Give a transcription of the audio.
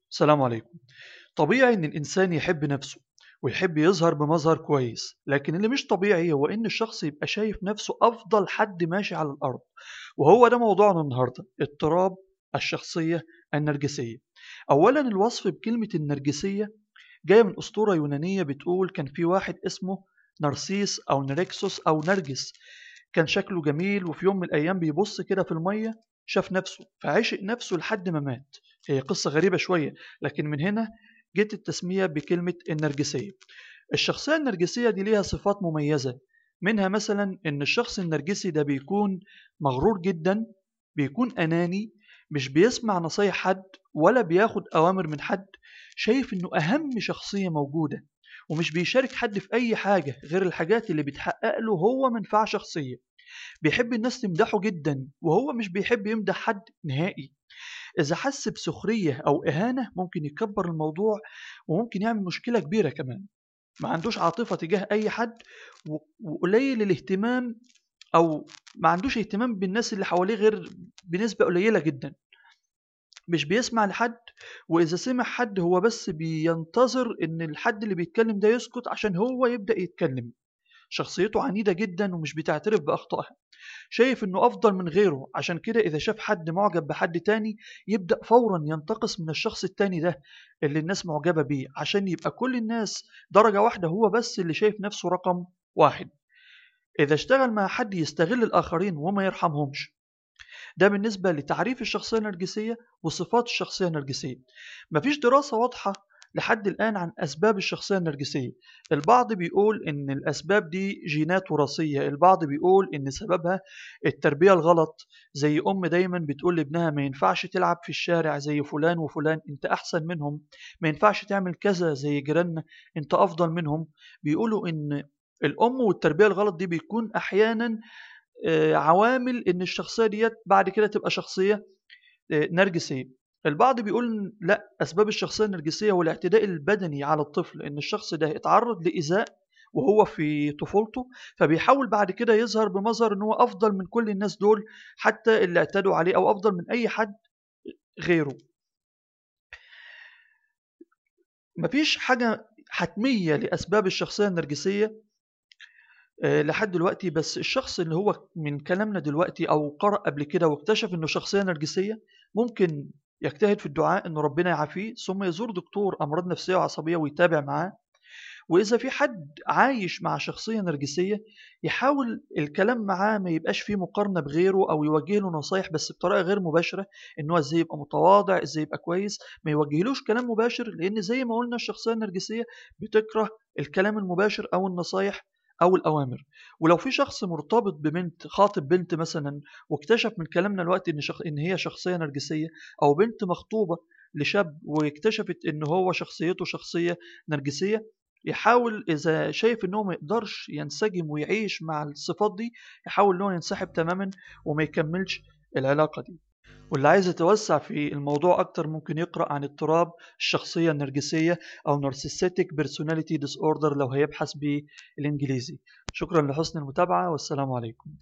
السلام عليكم. طبيعي إن الإنسان يحب نفسه ويحب يظهر بمظهر كويس، لكن اللي مش طبيعي هو إن الشخص يبقى شايف نفسه أفضل حد ماشي على الأرض. وهو ده موضوعنا النهاردة: اضطراب الشخصية النرجسية. أولا، الوصف بكلمة النرجسية جاية من أسطورة يونانية بتقول كان في واحد اسمه نرسيس أو نركسوس أو نرجس. كان شكله جميل، وفي يوم من الأيام بيبص كده في المية، شاف نفسه فعشق نفسه لحد ما مات. هي قصة غريبة شوية، لكن من هنا جت التسمية بكلمة النرجسية. الشخصية النرجسية دي ليها صفات مميزة، منها مثلا إن الشخص النرجسي ده بيكون مغرور جدا، بيكون أناني، مش بيسمع نصايح حد ولا بياخد أوامر من حد، شايف إنه أهم شخصية موجودة، ومش بيشارك حد في أي حاجة غير الحاجات اللي بتحقق له هو منفعة شخصية. بيحب الناس تمدحه جدا وهو مش بيحب يمدح حد نهائي. إذا حس بسخرية أو إهانة ممكن يكبر الموضوع، وممكن يعمل مشكلة كبيرة كمان. ما عندوش عاطفة تجاه أي حد، وقليل الاهتمام، أو ما عندوش اهتمام بالناس اللي حواليه غير بنسبة قليلة جدا. مش بيسمع لحد، وإذا سمع حد هو بس بينتظر إن الحد اللي بيتكلم ده يسكت عشان هو يبدأ يتكلم. شخصيته عنيدة جدا ومش بتعترف بأخطائها، شايف إنه أفضل من غيره، عشان كده إذا شاف حد معجب بحد تاني يبدأ فورا ينتقص من الشخص التاني ده اللي الناس معجبة بيه، عشان يبقى كل الناس درجة واحدة، هو بس اللي شايف نفسه رقم واحد. إذا اشتغل مع حد يستغل الآخرين وما يرحمهمش. ده بالنسبة لتعريف الشخصية النرجسية وصفات الشخصية النرجسية. مفيش دراسة واضحة لحد الآن عن أسباب الشخصية النرجسية. البعض بيقول إن الأسباب دي جينات وراثية، البعض بيقول إن سببها التربية الغلط، زي أم دايما بتقول لابنها ما ينفعش تلعب في الشارع زي فلان وفلان، أنت أحسن منهم. ما ينفعش تعمل كذا زي جيراننا، أنت أفضل منهم. بيقولوا إن الأم والتربية الغلط دي بيكون أحيانا عوامل ان الشخصيه ديت بعد كده تبقى شخصيه نرجسيه. البعض بيقول لا، اسباب الشخصيه النرجسيه هو الاعتداء البدني على الطفل، ان الشخص ده اتعرض لايذاء وهو في طفولته، فبيحاول بعد كده يظهر بمظهر ان هو افضل من كل الناس دول، حتى اللي اعتدوا عليه، او افضل من اي حد غيره. مفيش حاجه حتميه لاسباب الشخصيه النرجسيه لحد دلوقتي، بس الشخص اللي هو من كلامنا دلوقتي أو قرأ قبل كده واكتشف إنه شخصية نرجسية ممكن يجتهد في الدعاء إنه ربنا يعافيه، ثم يزور دكتور أمراض نفسية وعصبية ويتابع معاه. وإذا في حد عايش مع شخصية نرجسية يحاول الكلام معاه ما يبقاش فيه مقارنة بغيره، أو يوجه له نصايح بس بطريقة غير مباشرة، إن هو إزاي يبقى متواضع، إزاي يبقى كويس. ما يوجهلوش كلام مباشر، لأن زي ما قلنا الشخصية النرجسية بتكره الكلام المباشر أو النصايح أو الأوامر. ولو في شخص مرتبط ببنت، خاطب بنت مثلا، واكتشف من كلامنا الوقت إن هي شخصية نرجسية، أو بنت مخطوبة لشاب واكتشفت إن هو شخصيته شخصية نرجسية، يحاول إذا شايف إنه ما يقدرش ينسجم ويعيش مع الصفات دي، يحاول إنه ينسحب تماما وما يكملش العلاقة دي. واللي عايز يتوسع في الموضوع أكتر ممكن يقرأ عن اضطراب الشخصية النرجسية أو Narcissistic Personality Disorder لو هيبحث بالإنجليزي. شكرا لحسن المتابعة، والسلام عليكم.